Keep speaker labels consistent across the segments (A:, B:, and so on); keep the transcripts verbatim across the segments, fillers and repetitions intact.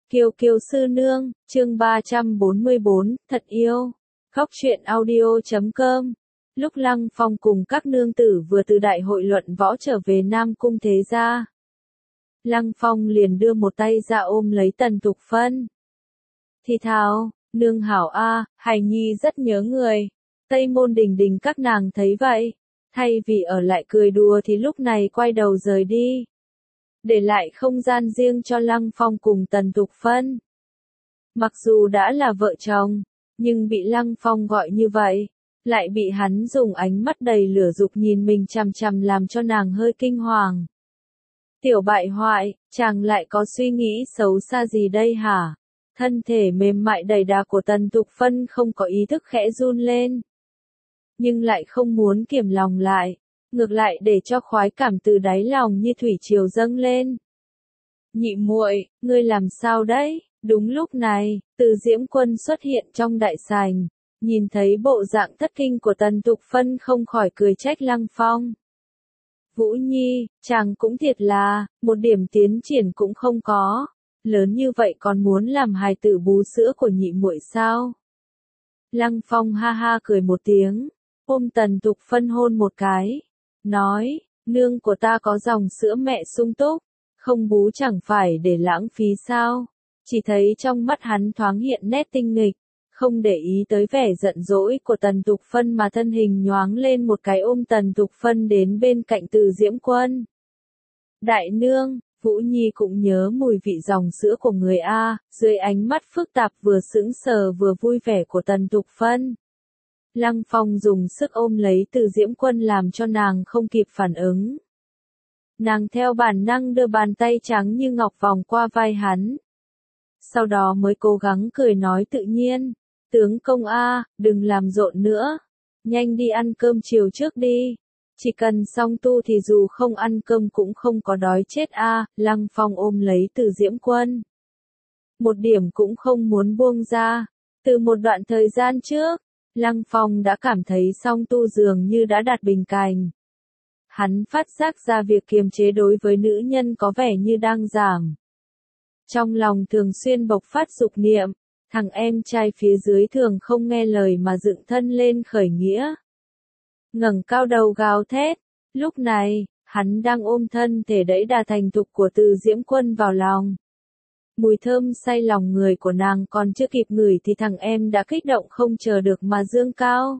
A: Kiều Kiều sư nương, chương ba trăm bốn mươi bốn, thật yêu. Góc truyện audio chấm com. Lúc Lăng Phong cùng các nương tử vừa từ đại hội luận võ trở về Nam Cung thế gia, Lăng Phong liền đưa một tay ra ôm lấy Tần Thục Phân. Thì thào, nương hảo a, hài nhi rất nhớ người. Tây Môn Đình Đình các nàng thấy vậy, thay vì ở lại cười đùa thì lúc này quay đầu rời đi, để lại không gian riêng cho Lăng Phong cùng Tần Thục Phân. Mặc dù đã là vợ chồng, nhưng bị Lăng Phong gọi như vậy, lại bị hắn dùng ánh mắt đầy lửa dục nhìn mình chằm chằm làm cho nàng hơi kinh hoàng. Tiểu bại hoại, chàng lại có suy nghĩ xấu xa gì đây hả? Thân thể mềm mại đầy đà của Tần Thục Phân không có ý thức khẽ run lên, nhưng lại không muốn kiềm lòng lại, ngược lại để cho khoái cảm từ đáy lòng như thủy triều dâng lên. Nhị muội, ngươi làm sao đấy? Đúng lúc này, Từ Diễm Quân xuất hiện trong đại sảnh, nhìn thấy bộ dạng thất kinh của Tần Thục Phân không khỏi cười trách Lăng Phong. Vũ Nhi, chàng cũng thiệt là, một điểm tiến triển cũng không có, lớn như vậy còn muốn làm hài tử bú sữa của nhị muội sao? Lăng Phong ha ha cười một tiếng, ôm Tần Thục Phân hôn một cái, nói, nương của ta có dòng sữa mẹ sung túc, không bú chẳng phải để lãng phí sao? Chỉ thấy trong mắt hắn thoáng hiện nét tinh nghịch, không để ý tới vẻ giận dỗi của Tần Thục Phân mà thân hình nhoáng lên một cái ôm Tần Thục Phân đến bên cạnh Từ Diễm Quân. Đại nương, Vũ Nhi cũng nhớ mùi vị dòng sữa của người A, dưới ánh mắt phức tạp vừa sững sờ vừa vui vẻ của Tần Thục Phân. Lăng Phong dùng sức ôm lấy Từ Diễm Quân làm cho nàng không kịp phản ứng. Nàng theo bản năng đưa bàn tay trắng như ngọc vòng qua vai hắn. Sau đó mới cố gắng cười nói tự nhiên, tướng công a, đừng làm rộn nữa, nhanh đi ăn cơm chiều trước đi, chỉ cần xong tu thì dù không ăn cơm cũng không có đói chết a. Lăng Phong ôm lấy Từ Diễm Quân, một điểm cũng không muốn buông ra. Từ một đoạn thời gian trước, Lăng Phong đã cảm thấy song tu dường như đã đạt bình cảnh. Hắn phát giác ra việc kiềm chế đối với nữ nhân có vẻ như đang giảm. Trong lòng thường xuyên bộc phát dục niệm, thằng em trai phía dưới thường không nghe lời mà dựng thân lên khởi nghĩa. Ngẩng cao đầu gào thét, lúc này, hắn đang ôm thân thể đẫy đà thành thục của Từ Diễm Quân vào lòng. Mùi thơm say lòng người của nàng còn chưa kịp ngửi thì thằng em đã kích động không chờ được mà dương cao.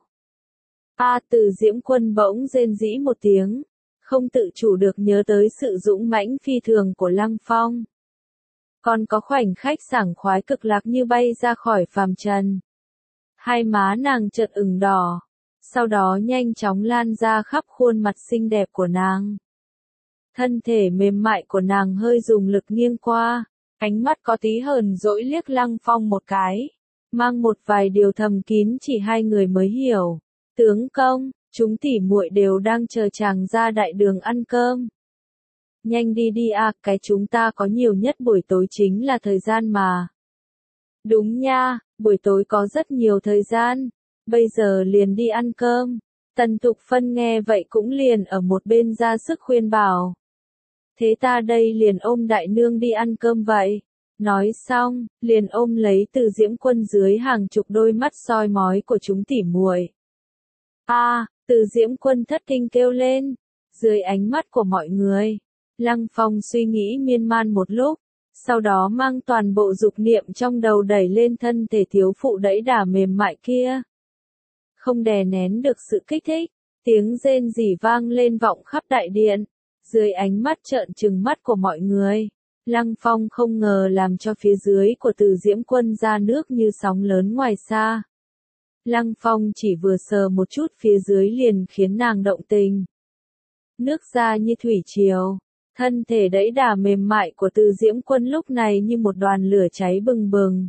A: A à, Từ Diễm Quân bỗng rên rỉ một tiếng, không tự chủ được nhớ tới sự dũng mãnh phi thường của Lăng Phong. Còn có khoảnh khắc sảng khoái cực lạc như bay ra khỏi phàm trần. Hai má nàng chợt ửng đỏ, sau đó nhanh chóng lan ra khắp khuôn mặt xinh đẹp của nàng. Thân thể mềm mại của nàng hơi dùng lực nghiêng qua, ánh mắt có tí hờn dỗi liếc Lăng Phong một cái, mang một vài điều thầm kín chỉ hai người mới hiểu. Tướng công, chúng tỉ muội đều đang chờ chàng ra đại đường ăn cơm. Nhanh đi đi à, cái chúng ta có nhiều nhất buổi tối chính là thời gian mà. Đúng nha, buổi tối có rất nhiều thời gian, bây giờ liền đi ăn cơm. Tần Thục Phân nghe vậy cũng liền ở một bên ra sức khuyên bảo. Thế ta đây liền ôm đại nương đi ăn cơm vậy. Nói xong, liền ôm lấy Từ Diễm Quân dưới hàng chục đôi mắt soi mói của chúng tỉ muội. A, à, Từ Diễm Quân thất kinh kêu lên, dưới ánh mắt của mọi người. Lăng Phong suy nghĩ miên man một lúc, sau đó mang toàn bộ dục niệm trong đầu đẩy lên thân thể thiếu phụ đẫy đà mềm mại kia. Không đè nén được sự kích thích, tiếng rên rỉ vang lên vọng khắp đại điện, dưới ánh mắt trợn trừng mắt của mọi người. Lăng Phong không ngờ làm cho phía dưới của Từ Diễm Quân ra nước như sóng lớn ngoài xa. Lăng Phong chỉ vừa sờ một chút phía dưới liền khiến nàng động tình. Nước ra như thủy triều. Thân thể đẫy đà mềm mại của Từ Diễm Quân lúc này như một đoàn lửa cháy bừng bừng,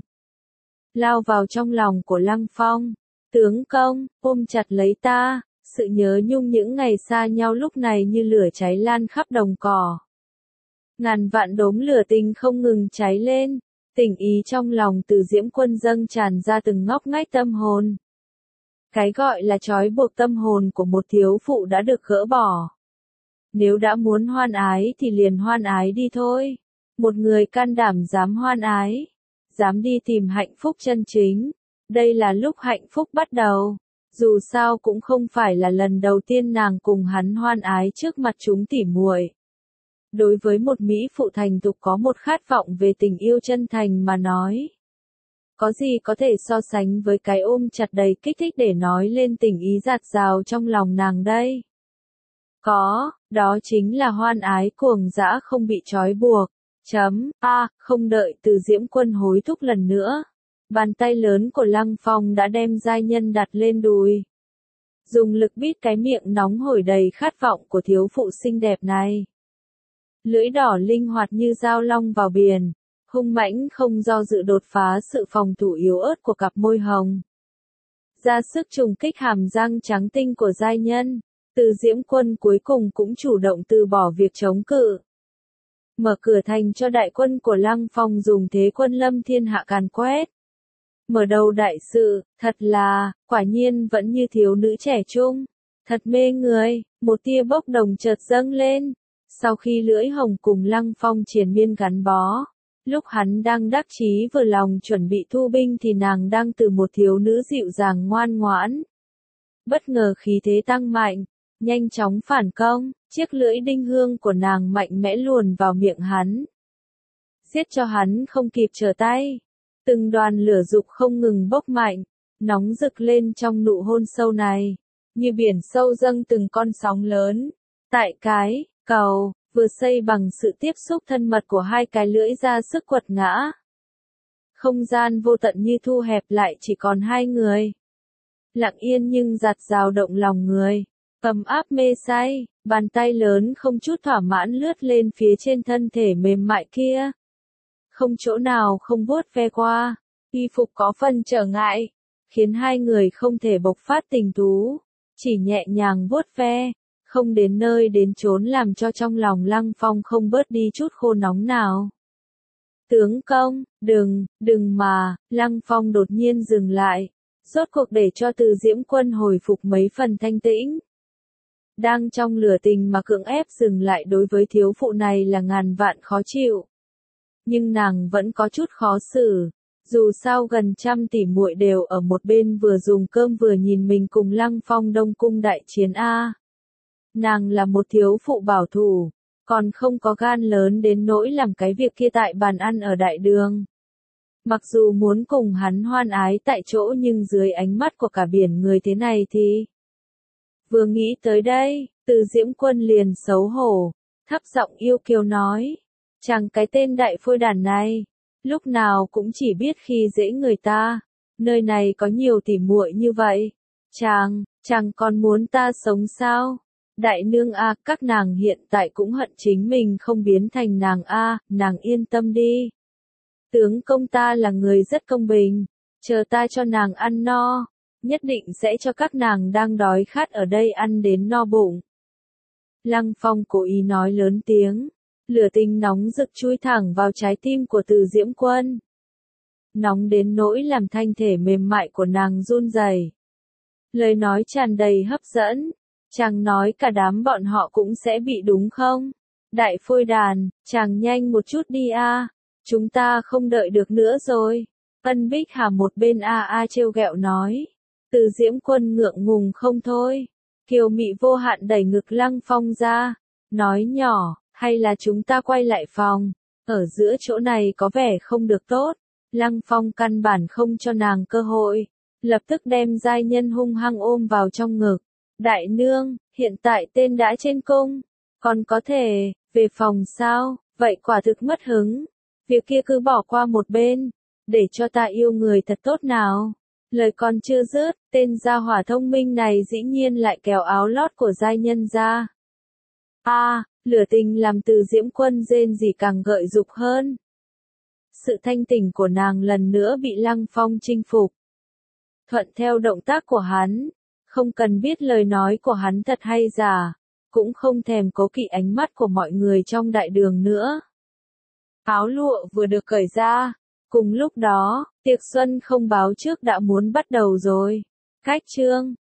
A: lao vào trong lòng của Lăng Phong. Tướng công, ôm chặt lấy ta, sự nhớ nhung những ngày xa nhau lúc này như lửa cháy lan khắp đồng cỏ. Ngàn vạn đốm lửa tình không ngừng cháy lên, tình ý trong lòng Từ Diễm Quân dâng tràn ra từng ngóc ngách tâm hồn. Cái gọi là trói buộc tâm hồn của một thiếu phụ đã được gỡ bỏ. Nếu đã muốn hoan ái thì liền hoan ái đi thôi. Một người can đảm dám hoan ái, dám đi tìm hạnh phúc chân chính. Đây là lúc hạnh phúc bắt đầu. Dù sao cũng không phải là lần đầu tiên nàng cùng hắn hoan ái trước mặt chúng tỉ muội. Đối với một mỹ phụ thành thục có một khát vọng về tình yêu chân thành mà nói. Có gì có thể so sánh với cái ôm chặt đầy kích thích để nói lên tình ý dạt dào trong lòng nàng đây? Có, đó chính là hoan ái cuồng dã không bị trói buộc. Chấm, a, không đợi Từ Diễm Quân hối thúc lần nữa. Bàn tay lớn của Lăng Phong đã đem giai nhân đặt lên đùi. Dùng lực bít cái miệng nóng hổi đầy khát vọng của thiếu phụ xinh đẹp này. Lưỡi đỏ linh hoạt như dao long vào biển, hung mãnh không do dự đột phá sự phòng thủ yếu ớt của cặp môi hồng. Ra sức trùng kích hàm răng trắng tinh của giai nhân, Từ Diễm Quân cuối cùng cũng chủ động từ bỏ việc chống cự. Mở cửa thành cho đại quân của Lăng Phong dùng thế quân lâm thiên hạ càn quét. Mở đầu đại sự, thật là, quả nhiên vẫn như thiếu nữ trẻ trung. Thật mê người, một tia bốc đồng chợt dâng lên. Sau khi lưỡi hồng cùng Lăng Phong triền miên gắn bó, lúc hắn đang đắc chí vừa lòng chuẩn bị thu binh thì nàng đang từ một thiếu nữ dịu dàng ngoan ngoãn. Bất ngờ khí thế tăng mạnh, nhanh chóng phản công, chiếc lưỡi đinh hương của nàng mạnh mẽ luồn vào miệng hắn. Giết cho hắn không kịp trở tay. Từng đoàn lửa dục không ngừng bốc mạnh, nóng rực lên trong nụ hôn sâu này, như biển sâu dâng từng con sóng lớn. Tại cái cầu vừa xây bằng sự tiếp xúc thân mật của hai cái lưỡi ra sức quật ngã. Không gian vô tận như thu hẹp lại chỉ còn hai người. Lặng yên nhưng dạt dào động lòng người, ấm áp mê say, bàn tay lớn không chút thỏa mãn lướt lên phía trên thân thể mềm mại kia. Không chỗ nào không vuốt ve qua, y phục có phần trở ngại, khiến hai người không thể bộc phát tình thú, chỉ nhẹ nhàng vuốt ve, không đến nơi đến chốn làm cho trong lòng Lăng Phong không bớt đi chút khô nóng nào. Tướng công, đừng, đừng mà, Lăng Phong đột nhiên dừng lại, rốt cuộc để cho Từ Diễm Quân hồi phục mấy phần thanh tĩnh. Đang trong lửa tình mà cưỡng ép dừng lại đối với thiếu phụ này là ngàn vạn khó chịu. Nhưng nàng vẫn có chút khó xử, dù sao gần trăm tỷ muội đều ở một bên vừa dùng cơm vừa nhìn mình cùng Lăng Phong Đông Cung đại chiến a. Nàng là một thiếu phụ bảo thủ, còn không có gan lớn đến nỗi làm cái việc kia tại bàn ăn ở đại đường. Mặc dù muốn cùng hắn hoan ái tại chỗ nhưng dưới ánh mắt của cả biển người thế này thì... Vừa nghĩ tới đây, Từ Diễm Quân liền xấu hổ, thấp giọng yêu kiều nói. Chàng cái tên đại phôi đàn này, lúc nào cũng chỉ biết khi dễ người ta, nơi này có nhiều tỉ muội như vậy. Chàng, chàng còn muốn ta sống sao? Đại nương a, các nàng hiện tại cũng hận chính mình không biến thành nàng a, nàng yên tâm đi. Tướng công ta là người rất công bình, chờ ta cho nàng ăn no, nhất định sẽ cho các nàng đang đói khát ở đây ăn đến no bụng. Lăng Phong cố ý nói lớn tiếng. Lửa tình nóng rực chui thẳng vào trái tim của Từ Diễm Quân. Nóng đến nỗi làm thanh thể mềm mại của nàng run rẩy. Lời nói tràn đầy hấp dẫn. Chàng nói cả đám bọn họ cũng sẽ bị đúng không? Đại phôi đàn, chàng nhanh một chút đi a, chúng ta không đợi được nữa rồi. Ân Bích Hà một bên a a trêu ghẹo nói. Từ Diễm Quân ngượng ngùng không thôi. Kiều mị vô hạn đẩy ngực Lăng Phong ra, nói nhỏ. Hay là chúng ta quay lại phòng, ở giữa chỗ này có vẻ không được tốt. Lăng Phong căn bản không cho nàng cơ hội, lập tức đem giai nhân hung hăng ôm vào trong ngực. Đại nương, hiện tại tên đã trên cung, còn có thể, về phòng sao, vậy quả thực mất hứng. Việc kia cứ bỏ qua một bên, để cho ta yêu người thật tốt nào. Lời còn chưa dứt, tên gia hỏa thông minh này dĩ nhiên lại kéo áo lót của giai nhân ra. A, à, lửa tình làm Từ Diễm Quân rên rỉ càng gợi dục hơn. Sự thanh tỉnh của nàng lần nữa bị Lăng Phong chinh phục. Thuận theo động tác của hắn, không cần biết lời nói của hắn thật hay giả, cũng không thèm cố kỵ ánh mắt của mọi người trong đại đường nữa. Áo lụa vừa được cởi ra, cùng lúc đó, tiệc xuân không báo trước đã muốn bắt đầu rồi. Cách chương